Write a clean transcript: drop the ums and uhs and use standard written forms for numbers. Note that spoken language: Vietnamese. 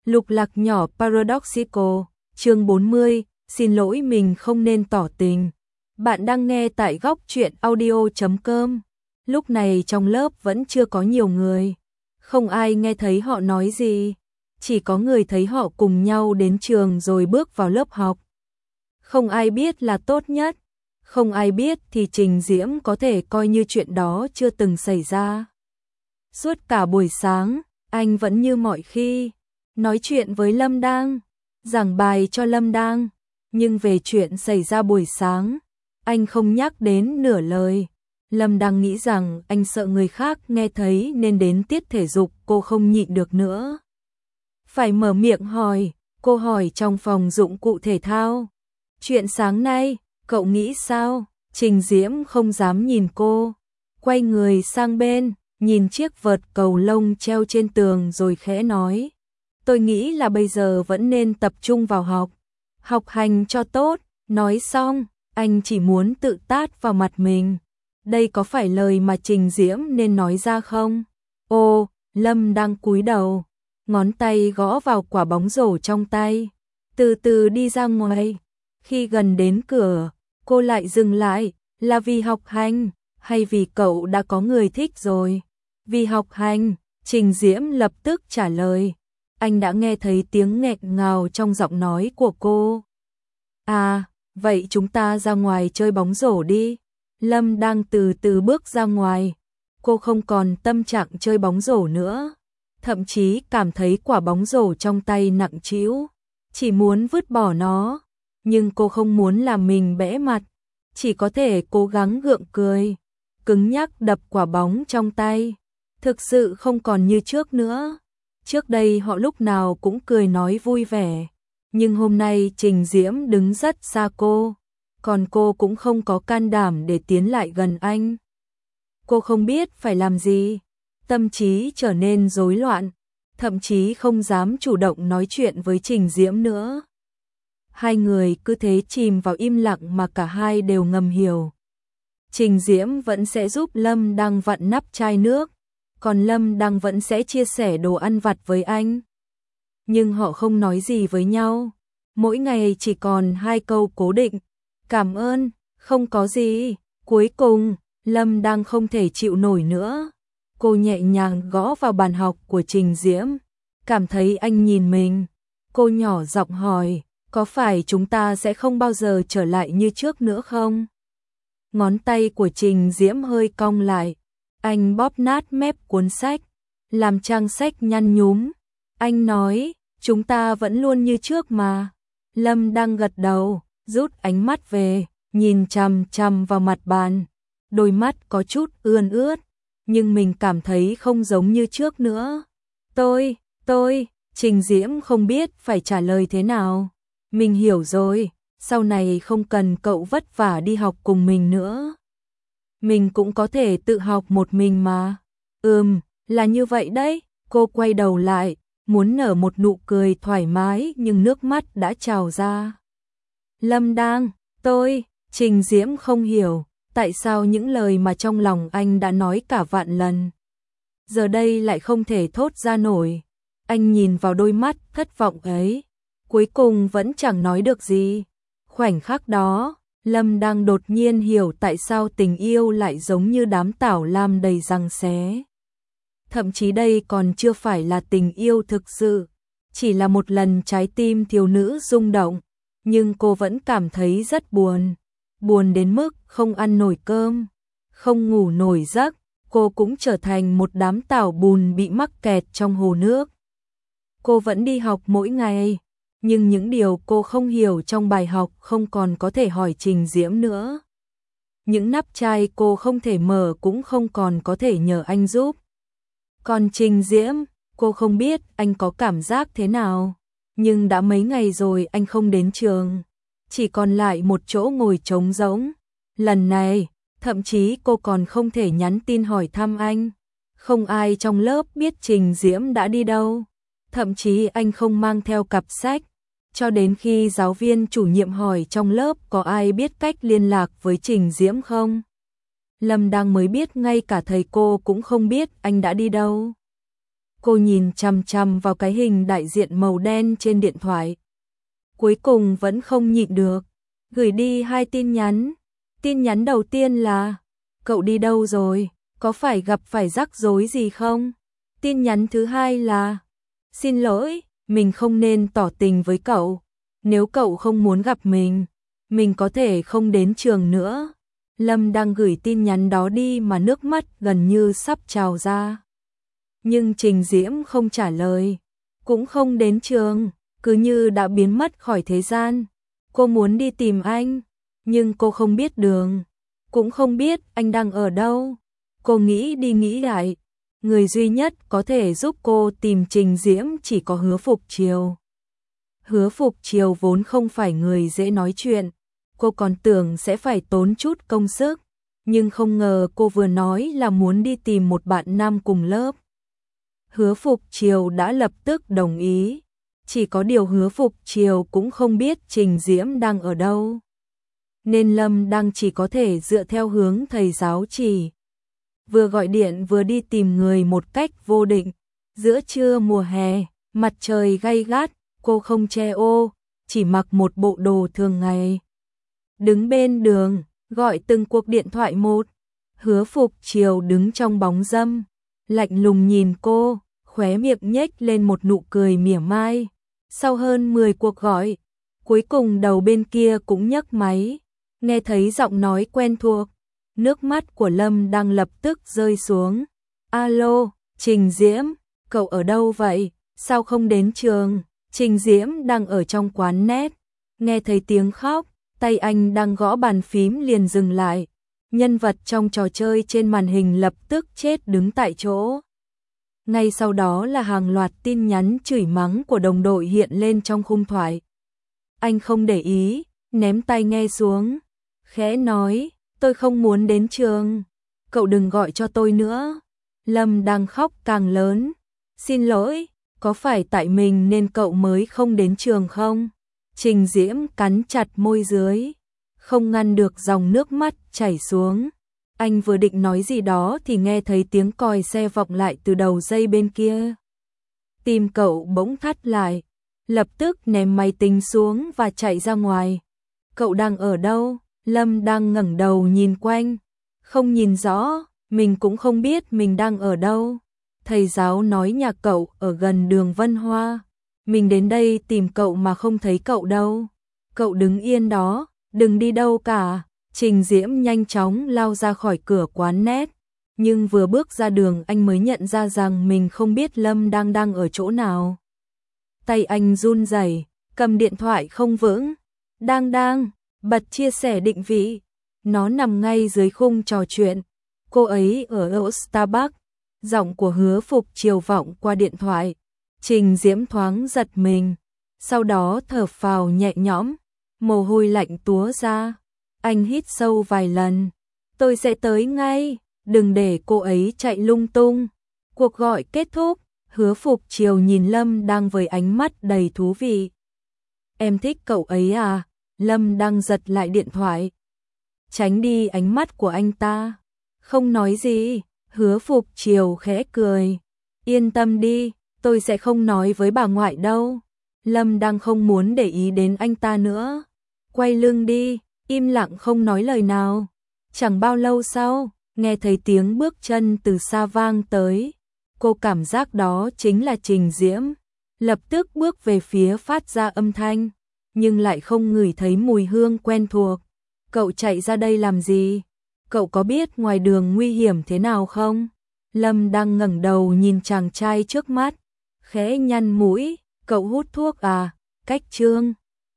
Lục lạc nhỏ Paradoxical, chương 40, xin lỗi mình không nên tỏ tình. Bạn đang nghe tại góc truyện audio.com. Lúc này trong lớp vẫn chưa có nhiều người. Không ai nghe thấy họ nói gì. Chỉ có người thấy họ cùng nhau đến trường rồi bước vào lớp học. Không ai biết là tốt nhất. Không ai biết thì Trình Diễm có thể coi như chuyện đó chưa từng xảy ra. Suốt cả buổi sáng, anh vẫn như mọi khi, nói chuyện với Lâm Đang, giảng bài cho Lâm Đang, nhưng về chuyện xảy ra buổi sáng, anh không nhắc đến nửa lời. Lâm Đang nghĩ rằng anh sợ người khác nghe thấy nên đến tiết thể dục cô không nhịn được nữa. Phải mở miệng hỏi, cô hỏi trong phòng dụng cụ thể thao. Chuyện sáng nay, cậu nghĩ sao? Trình Diễm không dám nhìn cô, quay người sang bên, nhìn chiếc vợt cầu lông treo trên tường rồi khẽ nói. Tôi nghĩ là bây giờ vẫn nên tập trung vào học. Học hành cho tốt. Nói xong, anh chỉ muốn tự tát vào mặt mình. Đây có phải lời mà Trình Diễm nên nói ra không? Ô, Lâm đang cúi đầu, ngón tay gõ vào quả bóng rổ trong tay, từ từ đi ra ngoài. Khi gần đến cửa, cô lại dừng lại, là vì học hành, hay vì cậu đã có người thích rồi? Vì học hành, Trình Diễm lập tức trả lời. Anh đã nghe thấy tiếng nghẹn ngào trong giọng nói của cô. À, vậy chúng ta ra ngoài chơi bóng rổ đi. Lâm đang từ từ bước ra ngoài. Cô không còn tâm trạng chơi bóng rổ nữa. Thậm chí cảm thấy quả bóng rổ trong tay nặng trĩu, chỉ muốn vứt bỏ nó. Nhưng cô không muốn làm mình bẽ mặt, chỉ có thể cố gắng gượng cười, cứng nhắc đập quả bóng trong tay. Thực sự không còn như trước nữa. Trước đây họ lúc nào cũng cười nói vui vẻ, nhưng hôm nay Trình Diễm đứng rất xa cô, còn cô cũng không có can đảm để tiến lại gần anh. Cô không biết phải làm gì, tâm trí trở nên rối loạn, thậm chí không dám chủ động nói chuyện với Trình Diễm nữa. Hai người cứ thế chìm vào im lặng mà cả hai đều ngầm hiểu. Trình Diễm vẫn sẽ giúp Lâm đang vặn nắp chai nước, còn Lâm đang vẫn sẽ chia sẻ đồ ăn vặt với anh. Nhưng họ không nói gì với nhau, mỗi ngày chỉ còn hai câu cố định. Cảm ơn, không có gì. Cuối cùng, Lâm đang không thể chịu nổi nữa. Cô nhẹ nhàng gõ vào bàn học của Trình Diễm, cảm thấy anh nhìn mình. Cô nhỏ giọng hỏi, có phải chúng ta sẽ không bao giờ trở lại như trước nữa không? Ngón tay của Trình Diễm hơi cong lại. Anh bóp nát mép cuốn sách, làm trang sách nhăn nhúm. Anh nói, chúng ta vẫn luôn như trước mà. Lâm đang gật đầu, rút ánh mắt về, nhìn chằm chằm vào mặt bàn. Đôi mắt có chút ươn ướt, nhưng mình cảm thấy không giống như trước nữa. Tôi, Trình Diễm không biết phải trả lời thế nào. Mình hiểu rồi, sau này không cần cậu vất vả đi học cùng mình nữa. Mình cũng có thể tự học một mình mà. Là như vậy đấy. Cô quay đầu lại, muốn nở một nụ cười thoải mái nhưng nước mắt đã trào ra. Lâm đang, Trình Diễm không hiểu, tại sao những lời mà trong lòng anh đã nói cả vạn lần, giờ đây lại không thể thốt ra nổi. Anh nhìn vào đôi mắt thất vọng ấy, cuối cùng vẫn chẳng nói được gì. Khoảnh khắc đó, Lâm đang đột nhiên hiểu tại sao tình yêu lại giống như đám tảo lam đầy giằng xé. Thậm chí đây còn chưa phải là tình yêu thực sự, chỉ là một lần trái tim thiếu nữ rung động, nhưng cô vẫn cảm thấy rất buồn. Buồn đến mức không ăn nổi cơm, không ngủ nổi giấc, cô cũng trở thành một đám tảo bùn bị mắc kẹt trong hồ nước. Cô vẫn đi học mỗi ngày, nhưng những điều cô không hiểu trong bài học không còn có thể hỏi Trình Diễm nữa. Những nắp chai cô không thể mở cũng không còn có thể nhờ anh giúp. Còn Trình Diễm, cô không biết anh có cảm giác thế nào, nhưng đã mấy ngày rồi anh không đến trường, chỉ còn lại một chỗ ngồi trống rỗng. Lần này, thậm chí cô còn không thể nhắn tin hỏi thăm anh. Không ai trong lớp biết Trình Diễm đã đi đâu, thậm chí anh không mang theo cặp sách. Cho đến khi giáo viên chủ nhiệm hỏi trong lớp có ai biết cách liên lạc với Trình Diễm không, Lâm đang mới biết ngay cả thầy cô cũng không biết anh đã đi đâu. Cô nhìn chằm chằm vào cái hình đại diện màu đen trên điện thoại. Cuối cùng vẫn không nhịn được, gửi đi 2 tin nhắn. Tin nhắn đầu tiên là: cậu đi đâu rồi, có phải gặp phải rắc rối gì không? Tin nhắn thứ hai là: xin lỗi, mình không nên tỏ tình với cậu. Nếu cậu không muốn gặp mình có thể không đến trường nữa. Lâm đang gửi tin nhắn đó đi mà nước mắt gần như sắp trào ra. Nhưng Trình Diễm không trả lời, cũng không đến trường, cứ như đã biến mất khỏi thế gian. Cô muốn đi tìm anh, nhưng cô không biết đường, cũng không biết anh đang ở đâu. Cô nghĩ đi nghĩ lại, người duy nhất có thể giúp cô tìm Trình Diễm chỉ có Hứa Phục Triều. Hứa Phục Triều vốn không phải người dễ nói chuyện, cô còn tưởng sẽ phải tốn chút công sức, nhưng không ngờ cô vừa nói là muốn đi tìm một bạn nam cùng lớp. Hứa Phục Triều đã lập tức đồng ý, chỉ có điều Hứa Phục Triều cũng không biết Trình Diễm đang ở đâu. Nên Lâm đang chỉ có thể dựa theo hướng thầy giáo chỉ. Vừa gọi điện vừa đi tìm người một cách vô định. Giữa trưa mùa hè, mặt trời gay gắt, cô không che ô, chỉ mặc một bộ đồ thường ngày. Đứng bên đường, gọi từng cuộc điện thoại một. Hứa Phục Triều đứng trong bóng râm, lạnh lùng nhìn cô, khóe miệng nhếch lên một nụ cười mỉa mai. Sau hơn 10 cuộc gọi, cuối cùng đầu bên kia cũng nhấc máy, nghe thấy giọng nói quen thuộc. Nước mắt của Lâm đang lập tức rơi xuống. Alo, Trình Diễm, cậu ở đâu vậy? Sao không đến trường? Trình Diễm đang ở trong quán net. Nghe thấy tiếng khóc, tay anh đang gõ bàn phím liền dừng lại. Nhân vật trong trò chơi trên màn hình lập tức chết đứng tại chỗ. Ngay sau đó là hàng loạt tin nhắn chửi mắng của đồng đội hiện lên trong khung thoại. Anh không để ý, ném tai nghe xuống, khẽ nói: tôi không muốn đến trường, cậu đừng gọi cho tôi nữa. Lâm đang khóc càng lớn. Xin lỗi, có phải tại mình nên cậu mới không đến trường không? Trình Diễm cắn chặt môi dưới, không ngăn được dòng nước mắt chảy xuống. Anh vừa định nói gì đó thì nghe thấy tiếng còi xe vọng lại từ đầu dây bên kia. Tim cậu bỗng thắt lại, lập tức ném máy tính xuống và chạy ra ngoài. Cậu đang ở đâu? Lâm đang ngẩng đầu nhìn quanh, không nhìn rõ, mình cũng không biết mình đang ở đâu. Thầy giáo nói nhà cậu ở gần đường Vân Hoa, mình đến đây tìm cậu mà không thấy cậu đâu. Cậu đứng yên đó, đừng đi đâu cả. Trình Diễm nhanh chóng lao ra khỏi cửa quán net, nhưng vừa bước ra đường anh mới nhận ra rằng mình không biết Lâm đang ở chỗ nào. Tay anh run rẩy, cầm điện thoại không vững. Đang bật chia sẻ định vị, nó nằm ngay dưới khung trò chuyện. Cô ấy ở Starbucks. Giọng của Hứa Phục Triều vọng qua điện thoại. Trình Diễm thoáng giật mình, sau đó thở phào nhẹ nhõm, mồ hôi lạnh túa ra. Anh hít sâu vài lần. Tôi sẽ tới ngay, đừng để cô ấy chạy lung tung. Cuộc gọi kết thúc, Hứa Phục Triều nhìn Lâm đang với ánh mắt đầy thú vị. Em thích cậu ấy à? Lâm đang giật lại điện thoại, tránh đi ánh mắt của anh ta. Không nói gì. Hứa Phục Triều khẽ cười. Yên tâm đi, tôi sẽ không nói với bà ngoại đâu. Lâm đang không muốn để ý đến anh ta nữa. Quay lưng đi, im lặng không nói lời nào. Chẳng bao lâu sau, nghe thấy tiếng bước chân từ xa vang tới. Cô cảm giác đó chính là Trình Diễm. Lập tức bước về phía phát ra âm thanh, nhưng lại không ngửi thấy mùi hương quen thuộc. Cậu chạy ra đây làm gì? Cậu có biết ngoài đường nguy hiểm thế nào không? Lâm đang ngẩng đầu nhìn chàng trai trước mắt, khẽ nhăn mũi. Cậu hút thuốc à? Cách Trương